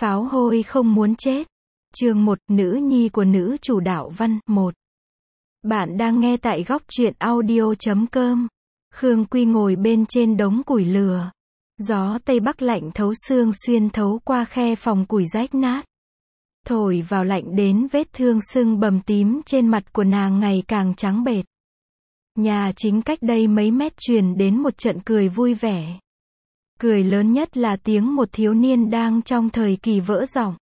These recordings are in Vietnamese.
Pháo hôi không muốn chết. Chương 1, nữ nhi của nữ chủ đạo văn 1. Bạn đang nghe tại góc truyện audio.com. Khương Quy ngồi bên trên đống củi lửa. Gió tây bắc lạnh thấu xương xuyên thấu qua khe phòng củi rách nát. Thổi vào lạnh đến vết thương sưng bầm tím trên mặt của nàng ngày càng trắng bệch. Nhà chính cách đây mấy mét truyền đến một trận cười vui vẻ. Cười lớn nhất là tiếng một thiếu niên đang trong thời kỳ vỡ giọng.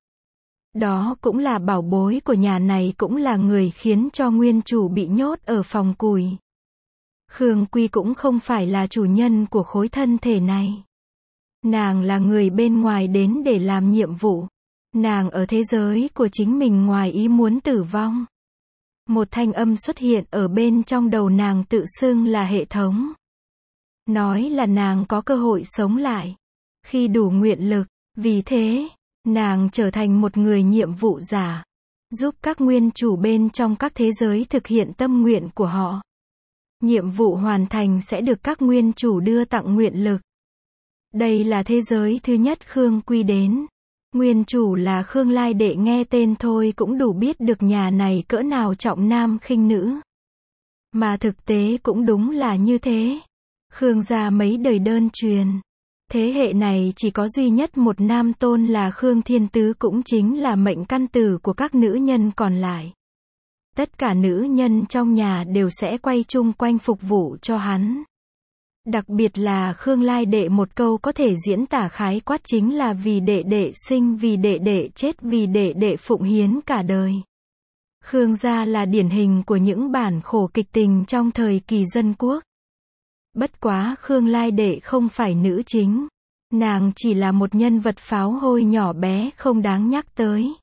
Đó cũng là bảo bối của nhà này, cũng là người khiến cho nguyên chủ bị nhốt ở phòng củi. Khương Quy cũng không phải là chủ nhân của khối thân thể này. Nàng là người bên ngoài đến để làm nhiệm vụ. Nàng ở thế giới của chính mình ngoài ý muốn tử vong. Một thanh âm xuất hiện ở bên trong đầu nàng tự xưng là hệ thống. Nói là nàng có cơ hội sống lại. Khi đủ nguyện lực, vì thế, nàng trở thành một người nhiệm vụ giả. Giúp các nguyên chủ bên trong các thế giới thực hiện tâm nguyện của họ. Nhiệm vụ hoàn thành sẽ được các nguyên chủ đưa tặng nguyện lực. Đây là thế giới thứ nhất Khương Quy đến. Nguyên chủ là Khương Lai Đệ, nghe tên thôi cũng đủ biết được nhà này cỡ nào trọng nam khinh nữ. Mà thực tế cũng đúng là như thế. Khương gia mấy đời đơn truyền. Thế hệ này chỉ có duy nhất một nam tôn là Khương Thiên Tứ, cũng chính là mệnh căn tử của các nữ nhân còn lại. Tất cả nữ nhân trong nhà đều sẽ quay chung quanh phục vụ cho hắn. Đặc biệt là Khương Lai Đệ, một câu có thể diễn tả khái quát chính là vì đệ đệ sinh, vì đệ đệ chết, vì đệ đệ phụng hiến cả đời. Khương gia là điển hình của những bản khổ kịch tình trong thời kỳ dân quốc. Bất quá Khương Lai Đệ không phải nữ chính. Nàng chỉ là một nhân vật pháo hôi nhỏ bé không đáng nhắc tới.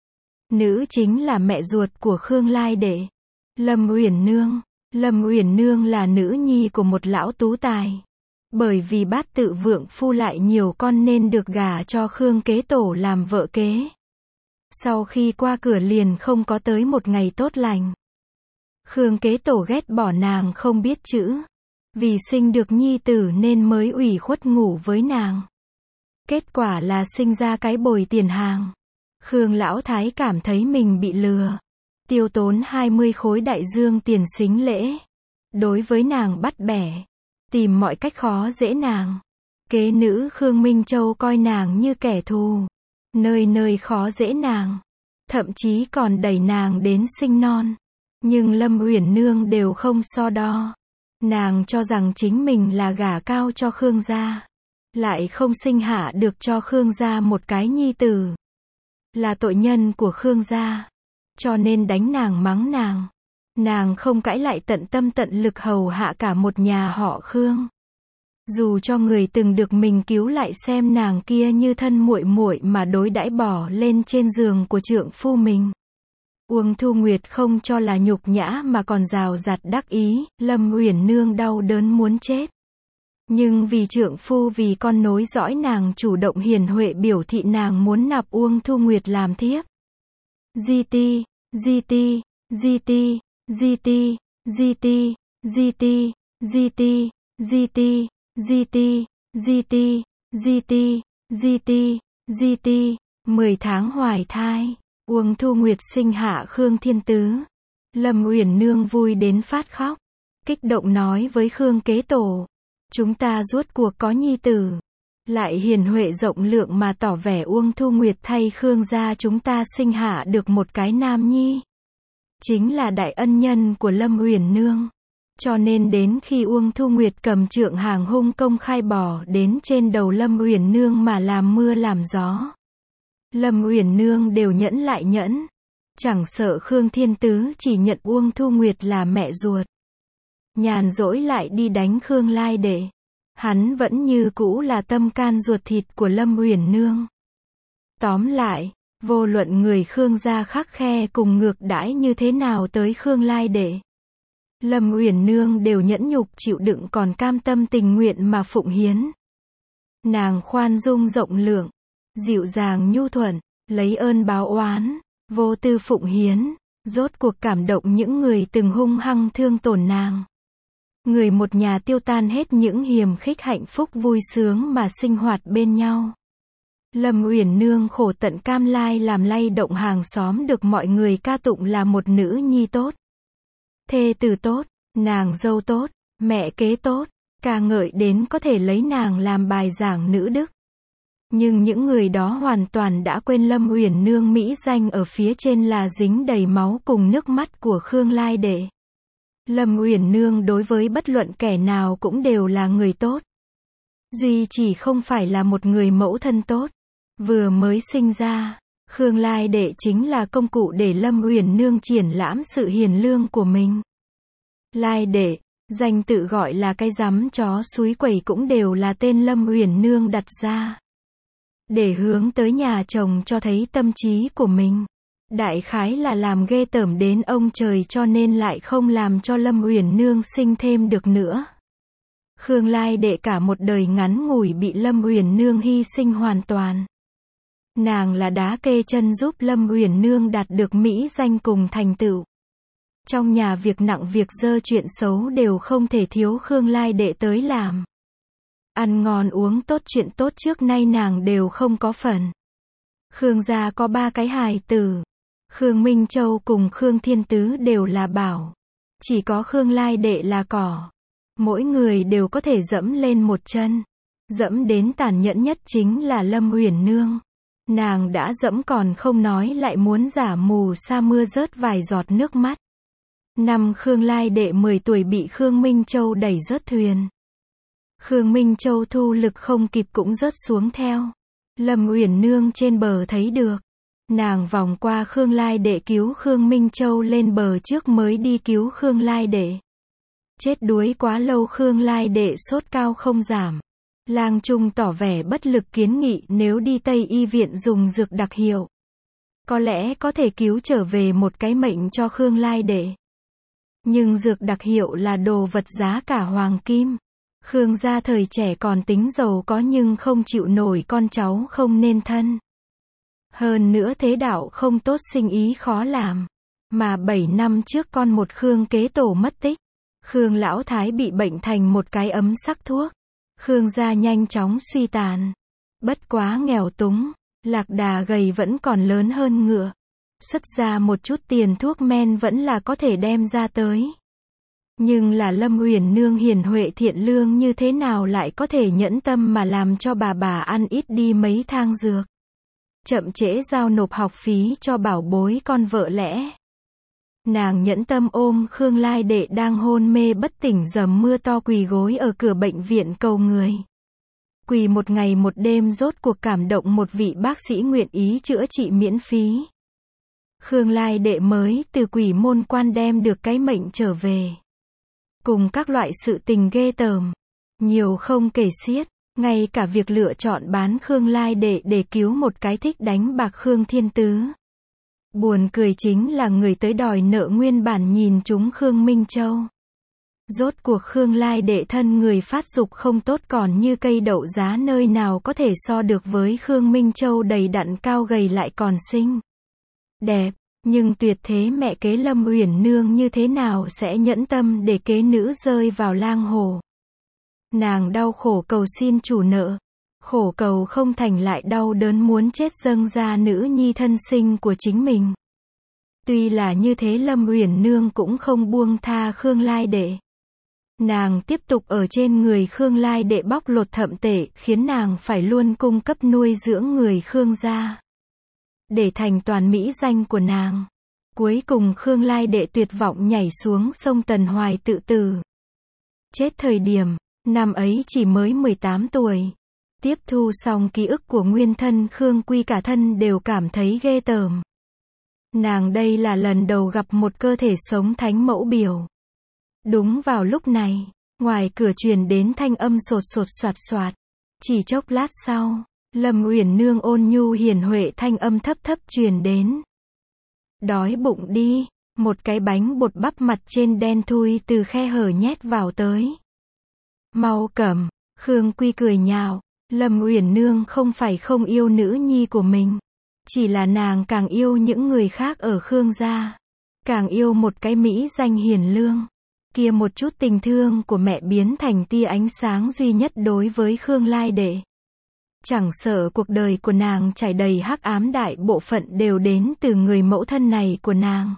Nữ chính là mẹ ruột của Khương Lai Đệ, Lâm Uyển Nương. Lâm Uyển Nương là nữ nhi của một lão tú tài. Bởi vì Bát Tự Vượng Phu lại nhiều con nên được gả cho Khương Kế Tổ làm vợ kế. Sau khi qua cửa liền không có tới một ngày tốt lành. Khương Kế Tổ ghét bỏ nàng không biết chữ. Vì sinh được nhi tử nên mới ủy khuất ngủ với nàng. Kết quả là sinh ra cái bồi tiền hàng. Khương Lão Thái cảm thấy mình bị lừa. Tiêu tốn 20 khối đại dương tiền sính lễ. Đối với nàng bắt bẻ. Tìm mọi cách khó dễ nàng. Kế nữ Khương Minh Châu coi nàng như kẻ thù. Nơi nơi khó dễ nàng. Thậm chí còn đẩy nàng đến sinh non. Nhưng Lâm Uyển Nương đều không so đo. Nàng cho rằng chính mình là gả cao cho Khương gia. Lại không sinh hạ được cho Khương gia một cái nhi tử. Là tội nhân của Khương gia. Cho nên đánh nàng mắng nàng. Nàng không cãi lại, tận tâm tận lực hầu hạ cả một nhà họ Khương. Dù cho người từng được mình cứu lại xem nàng kia như thân muội muội mà đối đãi bỏ lên trên giường của trượng phu mình. Uông Thu Nguyệt không cho là nhục nhã mà còn rào rạt đắc ý, Lâm Uyển Nương đau đớn muốn chết. Nhưng vì trượng phu, vì con nối dõi, nàng chủ động hiền huệ biểu thị nàng muốn nạp Uông Thu Nguyệt làm thiếp. GT, GT, GT, GT, GT, GT, GT, GT, GT, GT, GT, GT, GT, 10 tháng hoài thai. Uông Thu Nguyệt sinh hạ Khương Thiên Tứ. Lâm Uyển Nương vui đến phát khóc. Kích động nói với Khương Kế Tổ. Chúng ta rốt cuộc có nhi tử. Lại hiền huệ rộng lượng mà tỏ vẻ Uông Thu Nguyệt thay Khương gia chúng ta sinh hạ được một cái nam nhi. Chính là đại ân nhân của Lâm Uyển Nương. Cho nên đến khi Uông Thu Nguyệt cầm trượng hàng hung công khai bỏ đến trên đầu Lâm Uyển Nương mà làm mưa làm gió. Lâm Uyển Nương đều nhẫn lại nhẫn. Chẳng sợ Khương Thiên Tứ chỉ nhận Uông Thu Nguyệt là mẹ ruột. Nhàn rỗi lại đi đánh Khương Lai Đệ. Hắn vẫn như cũ là tâm can ruột thịt của Lâm Uyển Nương. Tóm lại, vô luận người Khương gia khắc khe cùng ngược đãi như thế nào tới Khương Lai Đệ, Lâm Uyển Nương đều nhẫn nhục chịu đựng, còn cam tâm tình nguyện mà phụng hiến. Nàng khoan dung rộng lượng, dịu dàng nhu thuận, lấy ơn báo oán, vô tư phụng hiến, rốt cuộc cảm động những người từng hung hăng thương tổn nàng. Người một nhà tiêu tan hết những hiềm khích, hạnh phúc vui sướng mà sinh hoạt bên nhau. Lâm Uyển Nương khổ tận cam lai làm lay động hàng xóm được mọi người ca tụng là một nữ nhi tốt, thê tử tốt, nàng dâu tốt, mẹ kế tốt, ca ngợi đến có thể lấy nàng làm bài giảng nữ đức. Nhưng những người đó hoàn toàn đã quên Lâm Uyển Nương mỹ danh ở phía trên là dính đầy máu cùng nước mắt của Khương Lai Đệ. Lâm Uyển Nương đối với bất luận kẻ nào cũng đều là người tốt. Duy chỉ không phải là một người mẫu thân tốt. Vừa mới sinh ra, Khương Lai Đệ chính là công cụ để Lâm Uyển Nương triển lãm sự hiền lương của mình. Lai Đệ, danh tự gọi là cái rắm chó suối quẩy cũng đều là tên Lâm Uyển Nương đặt ra. Để hướng tới nhà chồng cho thấy tâm trí của mình. Đại khái là làm ghê tởm đến ông trời cho nên lại không làm cho Lâm Uyển Nương sinh thêm được nữa. Khương Lai Đệ cả một đời ngắn ngủi bị Lâm Uyển Nương hy sinh hoàn toàn. Nàng là đá kê chân giúp Lâm Uyển Nương đạt được mỹ danh cùng thành tựu. Trong nhà việc nặng việc dơ chuyện xấu đều không thể thiếu Khương Lai Đệ tới làm. Ăn ngon uống tốt chuyện tốt trước nay nàng đều không có phần. Khương gia có 3 cái hài tử. Khương Minh Châu cùng Khương Thiên Tứ đều là bảo. Chỉ có Khương Lai Đệ là cỏ. Mỗi người đều có thể dẫm lên một chân. Dẫm đến tàn nhẫn nhất chính là Lâm Uyển Nương. Nàng đã dẫm còn không nói lại muốn giả mù sa mưa rớt vài giọt nước mắt. Năm Khương Lai Đệ 10 tuổi bị Khương Minh Châu đẩy rớt thuyền. Khương Minh Châu thu lực không kịp cũng rớt xuống theo. Lâm Uyển Nương trên bờ thấy được. Nàng vòng qua Khương Lai Đệ cứu Khương Minh Châu lên bờ trước mới đi cứu Khương Lai Đệ. Chết đuối quá lâu Khương Lai Đệ sốt cao không giảm. Lang Trung tỏ vẻ bất lực kiến nghị nếu đi Tây Y viện dùng dược đặc hiệu. Có lẽ có thể cứu trở về một cái mệnh cho Khương Lai Đệ. Nhưng dược đặc hiệu là đồ vật giá cả hoàng kim. Khương gia thời trẻ còn tính giàu có nhưng không chịu nổi con cháu không nên thân. Hơn nữa thế đạo không tốt sinh ý khó làm. Mà 7 năm trước con một Khương kế tổ mất tích. Khương lão thái bị bệnh thành một cái ấm sắc thuốc. Khương gia nhanh chóng suy tàn. Bất quá nghèo túng. Lạc đà gầy vẫn còn lớn hơn ngựa. Xuất ra một chút tiền thuốc men vẫn là có thể đem ra tới. Nhưng là Lâm Uyển Nương hiền huệ thiện lương như thế nào lại có thể nhẫn tâm mà làm cho bà ăn ít đi mấy thang dược. Chậm trễ giao nộp học phí cho bảo bối con vợ lẽ. Nàng nhẫn tâm ôm Khương Lai Đệ đang hôn mê bất tỉnh dầm mưa to quỳ gối ở cửa bệnh viện cầu người. Quỳ một ngày một đêm rốt cuộc cảm động một vị bác sĩ nguyện ý chữa trị miễn phí. Khương Lai Đệ mới từ quỷ môn quan đem được cái mệnh trở về. Cùng các loại sự tình ghê tởm. Nhiều không kể xiết. Ngay cả việc lựa chọn bán Khương Lai Đệ để cứu một cái thích đánh bạc Khương Thiên Tứ. Buồn cười chính là người tới đòi nợ nguyên bản nhìn chúng Khương Minh Châu. Rốt cuộc Khương Lai Đệ thân người phát dục không tốt còn như cây đậu giá nơi nào có thể so được với Khương Minh Châu đầy đặn cao gầy lại còn xinh đẹp. Nhưng tuyệt thế mẹ kế Lâm Uyển Nương như thế nào sẽ nhẫn tâm để kế nữ rơi vào lang hồ. Nàng đau khổ cầu xin chủ nợ. Khổ cầu không thành lại đau đớn muốn chết dâng ra nữ nhi thân sinh của chính mình. Tuy là như thế Lâm Uyển Nương cũng không buông tha Khương Lai Đệ. Nàng tiếp tục ở trên người Khương Lai Đệ bóc lột thậm tệ khiến nàng phải luôn cung cấp nuôi dưỡng người Khương gia. Để thành toàn mỹ danh của nàng. Cuối cùng Khương Lai Đệ tuyệt vọng nhảy xuống sông Tần Hoài tự tử. Chết thời điểm, năm ấy chỉ mới 18 tuổi. Tiếp thu xong ký ức của nguyên thân Khương Quy cả thân đều cảm thấy ghê tởm. Nàng đây là lần đầu gặp một cơ thể sống thánh mẫu biểu. Đúng vào lúc này, ngoài cửa truyền đến thanh âm sột sột soạt soạt. Chỉ chốc lát sau, Lâm Uyển Nương ôn nhu hiền huệ thanh âm thấp thấp truyền đến. Đói bụng đi, một cái bánh bột bắp mặt trên đen thui từ khe hở nhét vào tới. Mau cầm, Khương Quy cười nhạo, Lâm Uyển Nương không phải không yêu nữ nhi của mình. Chỉ là nàng càng yêu những người khác ở Khương gia. Càng yêu một cái mỹ danh hiền lương. Kia một chút tình thương của mẹ biến thành tia ánh sáng duy nhất đối với Khương Lai Đệ. Chẳng sợ cuộc đời của nàng trải đầy hắc ám, đại bộ phận đều đến từ người mẫu thân này của nàng.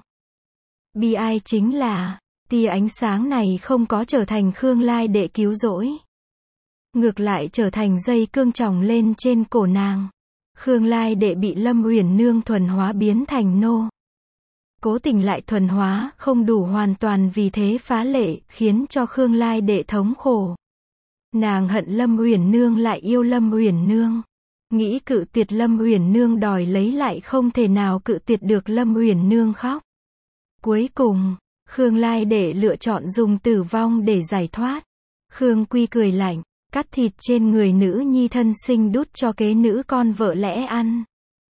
Bi ai chính là, tia ánh sáng này không có trở thành Khương Lai Đệ cứu rỗi. Ngược lại trở thành dây cương chồng lên trên cổ nàng. Khương Lai Đệ bị Lâm Uyển Nương thuần hóa biến thành nô. Cố tình lại thuần hóa không đủ hoàn toàn, vì thế phá lệ, khiến cho Khương Lai Đệ thống khổ. Nàng hận Lâm Uyển Nương lại yêu Lâm Uyển Nương. Nghĩ cự tuyệt Lâm Uyển Nương đòi lấy lại không thể nào cự tuyệt được, Lâm Uyển Nương khóc. Cuối cùng, Khương Lai Đệ lựa chọn dùng tử vong để giải thoát. Khương Quy cười lạnh, cắt thịt trên người nữ nhi thân sinh đút cho kế nữ con vợ lẽ ăn.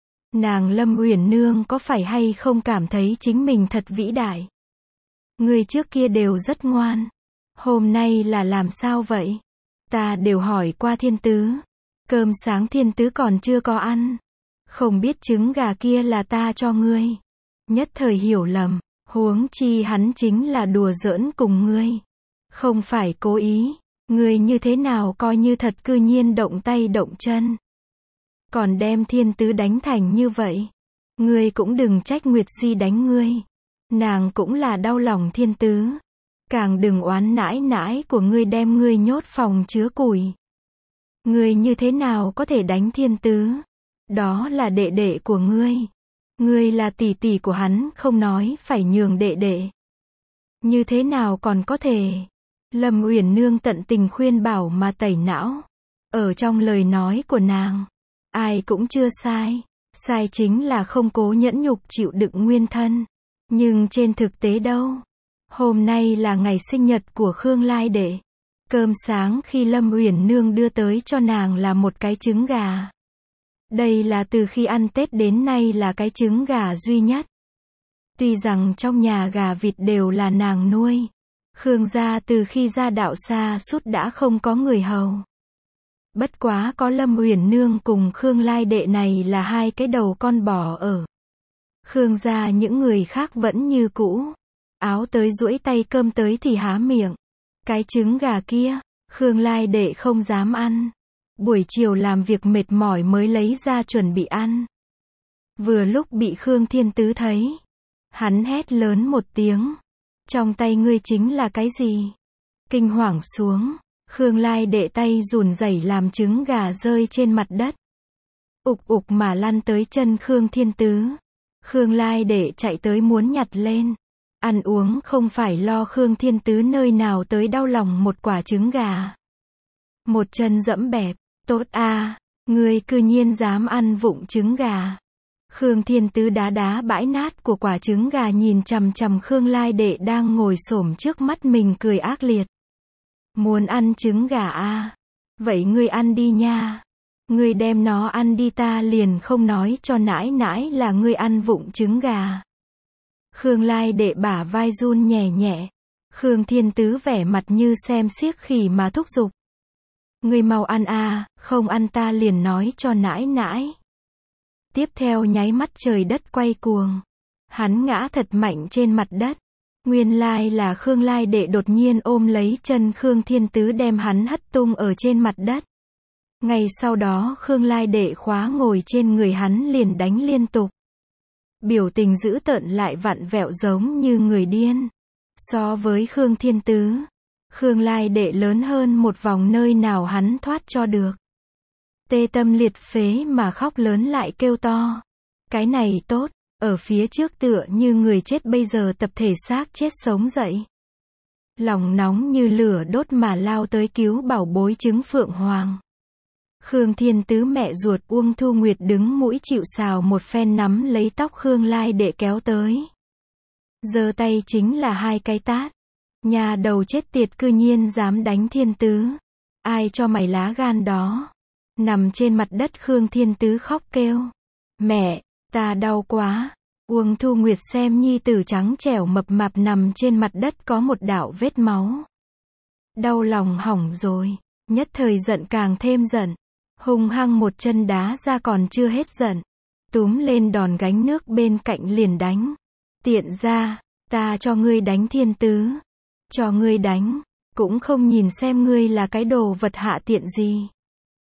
Nàng Lâm Uyển Nương có phải hay không cảm thấy chính mình thật vĩ đại? Người trước kia đều rất ngoan. Hôm nay là làm sao vậy? Ta đều hỏi qua Thiên Tứ. Cơm sáng Thiên Tứ còn chưa có ăn. Không biết trứng gà kia là ta cho ngươi. Nhất thời hiểu lầm, huống chi hắn chính là đùa giỡn cùng ngươi. Không phải cố ý, ngươi như thế nào coi như thật, cư nhiên động tay động chân. Còn đem Thiên Tứ đánh thành như vậy. Ngươi cũng đừng trách Nguyệt Di đánh ngươi. Nàng cũng là đau lòng Thiên Tứ. Càng đừng oán nãi nãi của ngươi đem ngươi nhốt phòng chứa củi. Ngươi như thế nào có thể đánh Thiên Tứ? Đó là đệ đệ của ngươi. Ngươi là tỷ tỷ của hắn, không nói phải nhường đệ đệ. Như thế nào còn có thể? Lâm Uyển Nương tận tình khuyên bảo mà tẩy não. Ở trong lời nói của nàng, ai cũng chưa sai. Sai chính là không cố nhẫn nhục chịu đựng nguyên thân. Nhưng trên thực tế đâu? Hôm nay là ngày sinh nhật của Khương Lai Đệ. Cơm sáng khi Lâm Uyển Nương đưa tới cho nàng là một cái trứng gà. Đây là từ khi ăn Tết đến nay là cái trứng gà duy nhất. Tuy rằng trong nhà gà vịt đều là nàng nuôi. Khương gia từ khi ra đạo xa sút đã không có người hầu. Bất quá có Lâm Uyển Nương cùng Khương Lai Đệ này là hai cái đầu con bò ở. Khương gia những người khác vẫn như cũ. Áo tới duỗi tay, cơm tới thì há miệng. Cái trứng gà kia, Khương Lai Đệ không dám ăn. Buổi chiều làm việc mệt mỏi mới lấy ra chuẩn bị ăn. Vừa lúc bị Khương Thiên Tứ thấy. Hắn hét lớn một tiếng. Trong tay ngươi chính là cái gì? Kinh hoàng xuống. Khương Lai Đệ tay run rẩy làm trứng gà rơi trên mặt đất. Ục ục mà lăn tới chân Khương Thiên Tứ. Khương Lai Đệ chạy tới muốn nhặt lên. Ăn uống không phải lo, Khương Thiên Tứ nơi nào tới đau lòng một quả trứng gà. Một chân dẫm bẹp, tốt a, ngươi cư nhiên dám ăn vụng trứng gà. Khương Thiên Tứ đá đá bãi nát của quả trứng gà, nhìn chằm chằm Khương Lai Đệ đang ngồi xổm trước mắt mình cười ác liệt. Muốn ăn trứng gà a? Vậy ngươi ăn đi nha. Ngươi đem nó ăn đi, ta liền không nói cho nãi nãi là ngươi ăn vụng trứng gà. Khương Lai Đệ bả vai run nhẹ nhẹ. Khương Thiên Tứ vẻ mặt như xem xiếc khỉ mà thúc giục. Ngươi mau ăn a, không ăn ta liền nói cho nãi nãi. Tiếp theo nháy mắt trời đất quay cuồng. Hắn ngã thật mạnh trên mặt đất. Nguyên lai là Khương Lai Đệ đột nhiên ôm lấy chân Khương Thiên Tứ đem hắn hất tung ở trên mặt đất. Ngay sau đó Khương Lai Đệ khóa ngồi trên người hắn liền đánh liên tục. Biểu tình dữ tợn lại vặn vẹo giống như người điên. So với Khương Thiên Tứ, Khương Lai Đệ lớn hơn một vòng, nơi nào hắn thoát cho được. Tê tâm liệt phế mà khóc lớn lại kêu to. Cái này tốt, ở phía trước tựa như người chết, bây giờ tập thể xác chết sống dậy. Lòng nóng như lửa đốt mà lao tới cứu bảo bối trứng Phượng Hoàng. Khương Thiên Tứ mẹ ruột Uông Thu Nguyệt đứng mũi chịu sào một phen nắm lấy tóc Khương Lai Đệ kéo tới. Giơ tay chính là hai cái tát. Nhà đầu chết tiệt, cư nhiên dám đánh Thiên Tứ. Ai cho mày lá gan đó? Nằm trên mặt đất Khương Thiên Tứ khóc kêu. Mẹ, ta đau quá. Uông Thu Nguyệt xem nhi tử trắng trẻo mập mạp nằm trên mặt đất có một đạo vết máu. Đau lòng hỏng rồi. Nhất thời giận càng thêm giận. Hung hăng một chân đá ra, còn chưa hết giận. Túm lên đòn gánh nước bên cạnh liền đánh. Tiện ra, ta cho ngươi đánh Thiên Tứ. Cho ngươi đánh, cũng không nhìn xem ngươi là cái đồ vật hạ tiện gì.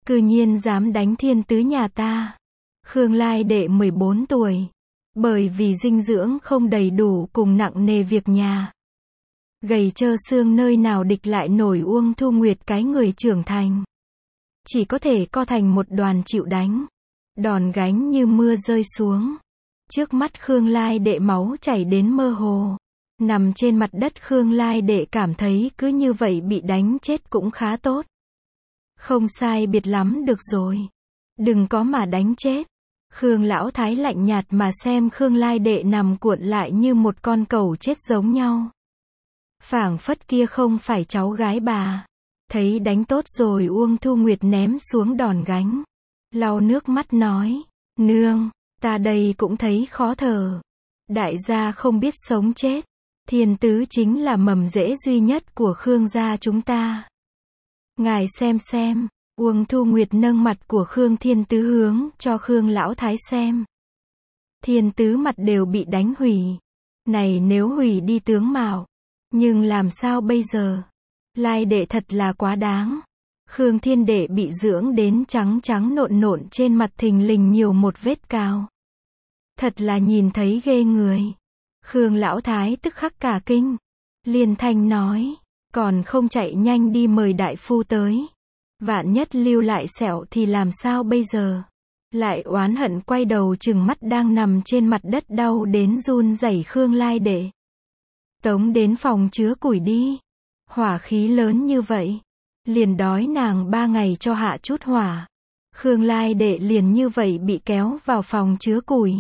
Cư nhiên dám đánh Thiên Tứ nhà ta. Khương Lai Đệ 14 tuổi. Bởi vì dinh dưỡng không đầy đủ cùng nặng nề việc nhà. Gầy trơ xương nơi nào địch lại nổi Uông Thu Nguyệt cái người trưởng thành. Chỉ có thể co thành một đoàn chịu đánh. Đòn gánh như mưa rơi xuống. Trước mắt Khương Lai Đệ máu chảy đến mơ hồ. Nằm trên mặt đất Khương Lai Đệ cảm thấy cứ như vậy bị đánh chết cũng khá tốt. Không sai biệt lắm được rồi. Đừng có mà đánh chết. Khương Lão Thái lạnh nhạt mà xem Khương Lai Đệ nằm cuộn lại như một con cẩu chết giống nhau. Phảng phất kia không phải cháu gái bà. Thấy đánh tốt rồi Uông Thu Nguyệt ném xuống đòn gánh. Lau nước mắt nói, nương, ta đây cũng thấy khó thở. Đại gia không biết sống chết. Thiên Tứ chính là mầm rễ duy nhất của Khương gia chúng ta. Ngài xem, Uông Thu Nguyệt nâng mặt của Khương Thiên Tứ hướng cho Khương Lão Thái xem. Thiên Tứ mặt đều bị đánh hủy. Này nếu hủy đi tướng mạo. Nhưng làm sao bây giờ? Lai Đệ thật là quá đáng. Khương Thiên Đệ bị dưỡng đến trắng trắng nộn nộn trên mặt thình lình nhiều một vết cào. Thật là nhìn thấy ghê người. Khương Lão Thái tức khắc cả kinh. Liên thanh nói, còn không chạy nhanh đi mời đại phu tới. Vạn nhất lưu lại sẹo thì làm sao bây giờ? Lại oán hận quay đầu chừng mắt đang nằm trên mặt đất đau đến run rẩy Khương Lai Đệ. Tống đến phòng chứa củi đi. Hỏa khí lớn như vậy. Liền đói nàng 3 ngày cho hạ chút hỏa. Khương Lai Đệ liền như vậy bị kéo vào phòng chứa củi.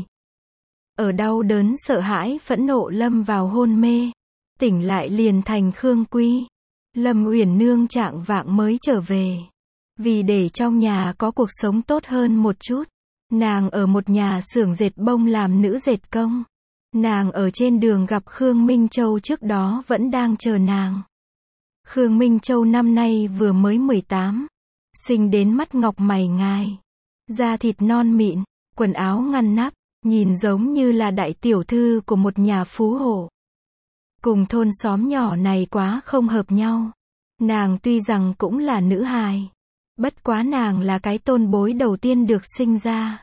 Ở đau đớn sợ hãi phẫn nộ lâm vào hôn mê. Tỉnh lại liền thành Khương Quy. Lâm Uyển Nương trạng vạng mới trở về. Vì để trong nhà có cuộc sống tốt hơn một chút. Nàng ở một nhà xưởng dệt bông làm nữ dệt công. Nàng ở trên đường gặp Khương Minh Châu trước đó vẫn đang chờ nàng. Khương Minh Châu năm nay vừa mới 18. Sinh đến mắt ngọc mày ngài. Da thịt non mịn, quần áo ngăn nắp, nhìn giống như là đại tiểu thư của một nhà phú hộ. Cùng thôn xóm nhỏ này quá không hợp nhau. Nàng tuy rằng cũng là nữ hài. Bất quá nàng là cái tôn bối đầu tiên được sinh ra.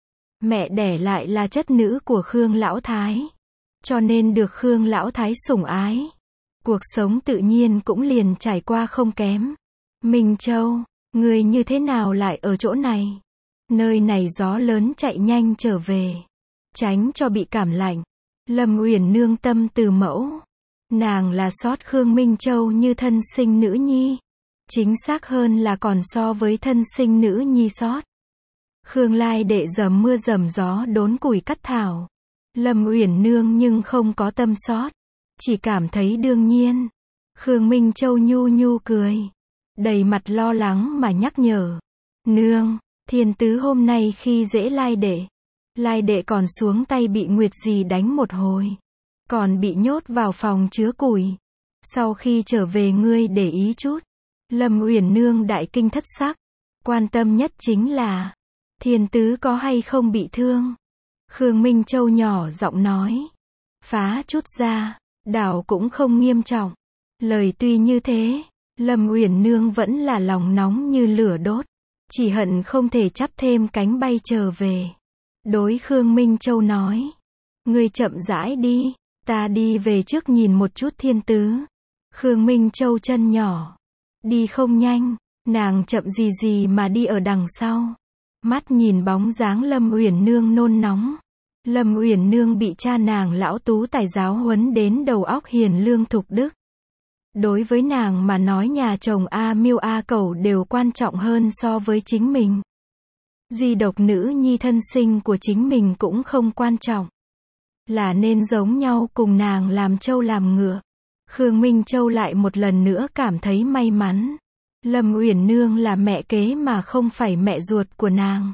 Mẹ đẻ lại là chất nữ của Khương Lão Thái. Cho nên được Khương Lão Thái sủng ái. Cuộc sống tự nhiên cũng liền trải qua không kém. Minh Châu, người như thế nào lại ở chỗ này? Nơi này gió lớn chạy nhanh trở về. Tránh cho bị cảm lạnh. Lâm Uyển Nương tâm từ mẫu. Nàng là sót Khương Minh Châu như thân sinh nữ nhi. Chính xác hơn là còn so với thân sinh nữ nhi sót. Khương Lai Đệ dầm mưa dầm gió đốn củi cắt thảo. Lâm Uyển Nương nhưng không có tâm sót. Chỉ cảm thấy đương nhiên. Khương Minh Châu nhu nhu cười. Đầy mặt lo lắng mà nhắc nhở. Nương, Thiên Tứ hôm nay khi dễ Lai Đệ. Lai Đệ còn xuống tay bị Nguyệt Dì đánh một hồi. Còn bị nhốt vào phòng chứa củi. Sau khi trở về ngươi để ý chút. Lâm Uyển Nương đại kinh thất sắc. Quan tâm nhất chính là Thiên Tứ có hay không bị thương. Khương Minh Châu nhỏ giọng nói. Phá chút ra, đảo cũng không nghiêm trọng. Lời tuy như thế, Lâm Uyển Nương vẫn là lòng nóng như lửa đốt. Chỉ hận không thể chắp thêm cánh bay trở về. Đối Khương Minh Châu nói. Ngươi chậm rãi đi, ta đi về trước nhìn một chút Thiên Tứ. Khương Minh Châu chân nhỏ. Đi không nhanh, nàng chậm gì gì mà đi ở đằng sau. Mắt nhìn bóng dáng Lâm Uyển Nương nôn nóng. Lâm Uyển Nương bị cha nàng lão tú tài giáo huấn đến đầu óc hiền lương thục đức. Đối với nàng mà nói nhà chồng A Miêu A Cẩu đều quan trọng hơn so với chính mình. Duy độc nữ nhi thân sinh của chính mình cũng không quan trọng. Là nên giống nhau cùng nàng làm trâu làm ngựa. Khương Minh Châu lại một lần nữa cảm thấy may mắn. Lâm Uyển Nương là mẹ kế mà không phải mẹ ruột của nàng.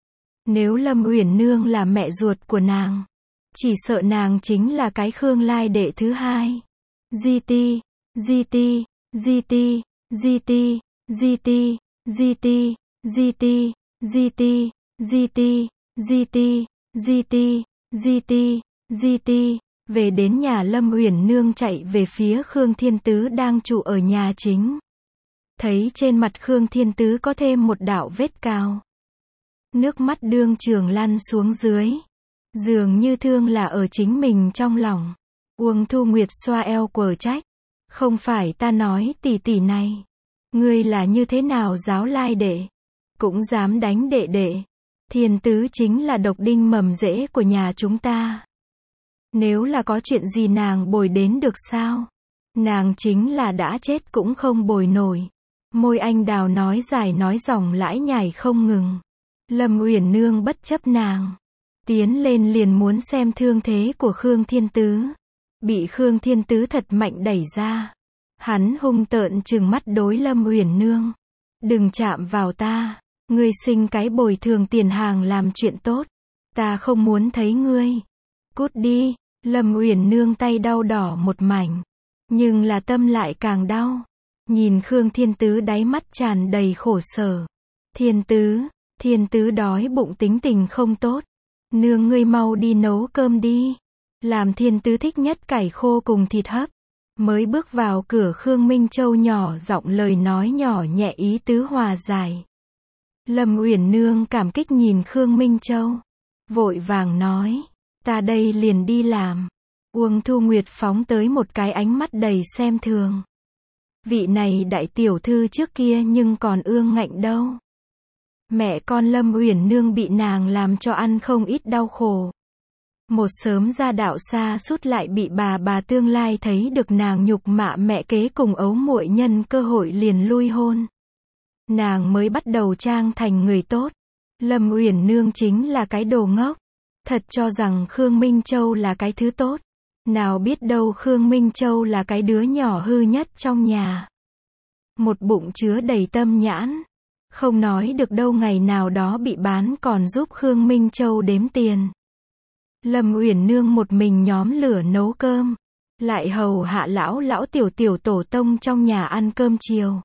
Nếu Lâm Uyển Nương là mẹ ruột của nàng, chỉ sợ nàng chính là cái Khương Lai Đệ thứ hai. GT, GT, GT, GT, GT, GT, GT, GT, GT, GT, GT, GT, GT. Về đến nhà Lâm Uyển Nương chạy về phía Khương Thiên Tứ đang trụ ở nhà chính. thấy trên mặt Khương Thiên Tứ có thêm một đạo vết cào. Nước mắt đương trường lăn xuống dưới. Dường như thương là ở chính mình trong lòng. Uông Thu Nguyệt xoa eo quở trách. Không phải ta nói tỷ tỷ này. Ngươi là như thế nào giáo lai đệ? Cũng dám đánh đệ đệ. Thiên Tứ chính là độc đinh mầm rễ của nhà chúng ta. Nếu là có chuyện gì nàng bồi đến được sao? Nàng chính là đã chết cũng không bồi nổi. Môi anh đào nói dài nói dòng lãi nhải không ngừng. Lâm Uyển Nương bất chấp nàng. Tiến lên liền muốn xem thương thế của Khương Thiên Tứ. Bị Khương Thiên Tứ thật mạnh đẩy ra. Hắn hung tợn trừng mắt đối Lâm Uyển Nương. Đừng chạm vào ta. Ngươi sinh cái bồi thường tiền hàng làm chuyện tốt. Ta không muốn thấy ngươi. Cút đi. Lâm Uyển Nương tay đau đỏ một mảnh. Nhưng là tâm lại càng đau. Nhìn Khương Thiên Tứ đáy mắt tràn đầy khổ sở. Thiên Tứ đói bụng tính tình không tốt. Nương ngươi mau đi nấu cơm đi. Làm Thiên Tứ thích nhất cải khô cùng thịt hấp. Mới bước vào cửa Khương Minh Châu nhỏ giọng lời nói nhỏ nhẹ ý tứ hòa giải. Lâm Uyển Nương cảm kích nhìn Khương Minh Châu. Vội vàng nói. Ta đây liền đi làm. Uông Thu Nguyệt phóng tới một cái ánh mắt đầy xem thường. Vị này đại tiểu thư trước kia nhưng còn ương ngạnh đâu. Mẹ con Lâm Uyển Nương bị nàng làm cho ăn không ít đau khổ. Một sớm ra đạo xa sút lại bị bà tương lai thấy được nàng nhục mạ mẹ kế cùng ấu muội nhân cơ hội liền lui hôn. Nàng mới bắt đầu trang thành người tốt. Lâm Uyển Nương chính là cái đồ ngốc. Thật cho rằng Khương Minh Châu là cái thứ tốt. Nào biết đâu Khương Minh Châu là cái đứa nhỏ hư nhất trong nhà. Một bụng chứa đầy tâm nhãn. Không nói được đâu ngày nào đó bị bán còn giúp Khương Minh Châu đếm tiền. Lâm Uyển Nương một mình nhóm lửa nấu cơm. Lại hầu hạ lão tiểu tổ tông trong nhà ăn cơm chiều.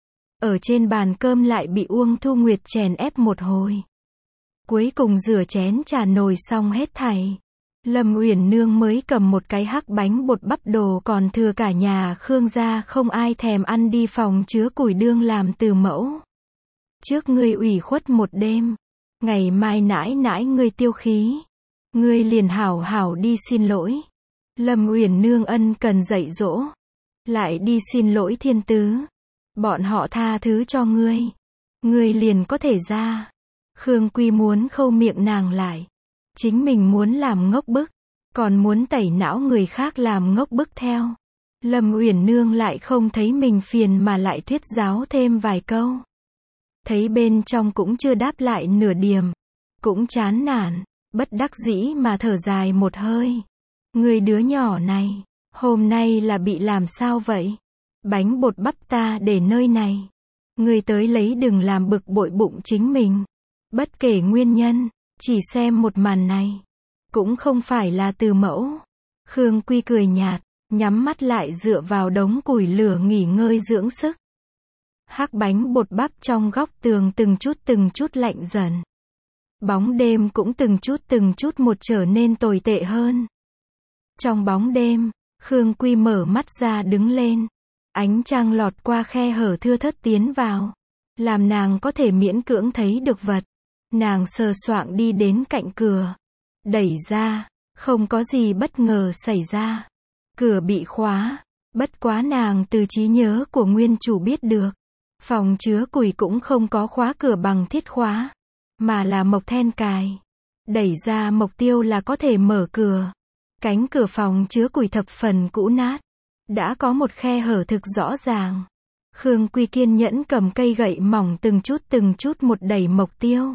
Ở trên bàn cơm lại bị Uông Thu Nguyệt chèn ép một hồi. Cuối cùng rửa chén trà nồi xong hết thảy. Lâm Uyển Nương mới cầm một cái hắc bánh bột bắp đồ còn thừa cả nhà Khương gia không ai thèm ăn đi phòng chứa củi đương làm từ mẫu. Trước ngươi ủy khuất một đêm. Ngày mai nãi nãi ngươi tiêu khí. Ngươi liền hảo hảo đi xin lỗi. Lâm Uyển Nương ân cần dạy dỗ. Lại đi xin lỗi Thiên Tứ. Bọn họ tha thứ cho ngươi. Ngươi liền có thể ra. Khương Quy muốn khâu miệng nàng lại. Chính mình muốn làm ngốc bức. Còn muốn tẩy não người khác làm ngốc bức theo. Lâm Uyển Nương lại không thấy mình phiền mà lại thuyết giáo thêm vài câu. Thấy bên trong cũng chưa đáp lại nửa điểm. Cũng chán nản. Bất đắc dĩ mà thở dài một hơi. Người đứa nhỏ này. Hôm nay là bị làm sao vậy? Bánh bột bắp ta để nơi này. Người tới lấy đừng làm bực bội bụng chính mình. Bất kể nguyên nhân. Chỉ xem một màn này. Cũng không phải là từ mẫu. Khương Quy cười nhạt. Nhắm mắt lại dựa vào đống củi lửa nghỉ ngơi dưỡng sức. Hắc bánh bột bắp trong góc tường từng chút lạnh dần. Bóng đêm cũng từng chút một trở nên tồi tệ hơn. Trong bóng đêm, Khương Quy mở mắt ra đứng lên. Ánh trăng lọt qua khe hở thưa thớt tiến vào. Làm nàng có thể miễn cưỡng thấy được vật. Nàng sờ soạng đi đến cạnh cửa. Đẩy ra, không có gì bất ngờ xảy ra. Cửa bị khóa. Bất quá nàng từ trí nhớ của nguyên chủ biết được. Phòng chứa củi cũng không có khóa cửa bằng thiết khóa. Mà là mộc then cài. Đẩy ra mộc tiêu là có thể mở cửa. Cánh cửa phòng chứa củi thập phần cũ nát. Đã có một khe hở thực rõ ràng. Khương Quy kiên nhẫn cầm cây gậy mỏng từng chút một đẩy mộc tiêu.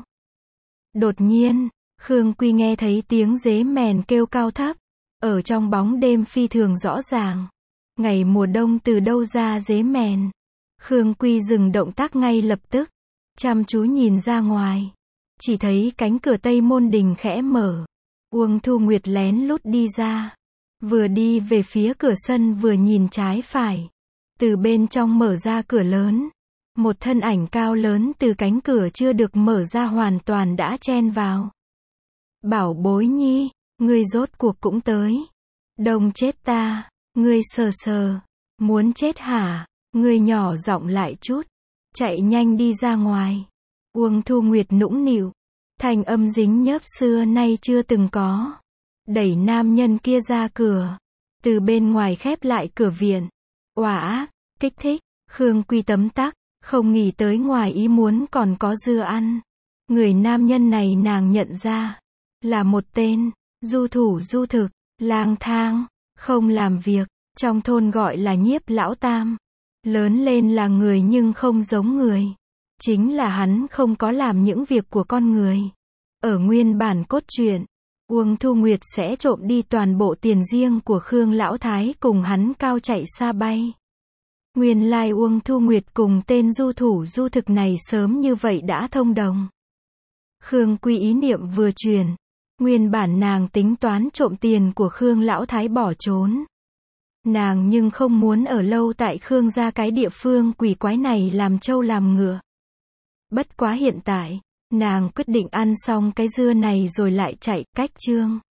Đột nhiên, Khương Quy nghe thấy tiếng dế mèn kêu cao thấp. Ở trong bóng đêm phi thường rõ ràng. Ngày mùa đông từ đâu ra dế mèn. Khương Quy dừng động tác ngay lập tức. Chăm chú nhìn ra ngoài. Chỉ thấy cánh cửa tây môn đình khẽ mở. Uông Thu Nguyệt lén lút đi ra. Vừa đi về phía cửa sân vừa nhìn trái phải. Từ bên trong mở ra cửa lớn. Một thân ảnh cao lớn từ cánh cửa chưa được mở ra hoàn toàn đã chen vào. Bảo bối nhi, ngươi rốt cuộc cũng tới. Đông chết ta, ngươi sờ. Muốn chết hả? Ngươi nhỏ giọng lại chút. Chạy nhanh đi ra ngoài. Uông Thu Nguyệt nũng nịu. Thanh âm dính nhớp xưa nay chưa từng có. Đẩy nam nhân kia ra cửa. Từ bên ngoài khép lại cửa viện. Oả ác, kích thích. Khương Quy tấm tắc. Không nghĩ tới ngoài ý muốn còn có dưa ăn. Người nam nhân này nàng nhận ra. Là một tên. Du thủ du thực. Lang thang. Không làm việc. Trong thôn gọi là Nhiếp lão tam. Lớn lên là người nhưng không giống người. Chính là hắn không có làm những việc của con người. Ở nguyên bản cốt truyện, Uông Thu Nguyệt sẽ trộm đi toàn bộ tiền riêng của Khương Lão Thái cùng hắn cao chạy xa bay. Nguyên lai Uông Thu Nguyệt cùng tên du thủ du thực này sớm như vậy đã thông đồng. Khương Quy ý niệm vừa truyền. Nguyên bản nàng tính toán trộm tiền của Khương Lão Thái bỏ trốn. Nàng nhưng không muốn ở lâu tại Khương gia cái địa phương quỷ quái này làm trâu làm ngựa. Bất quá hiện tại, nàng quyết định ăn xong cái dưa này rồi lại chạy, cách chương.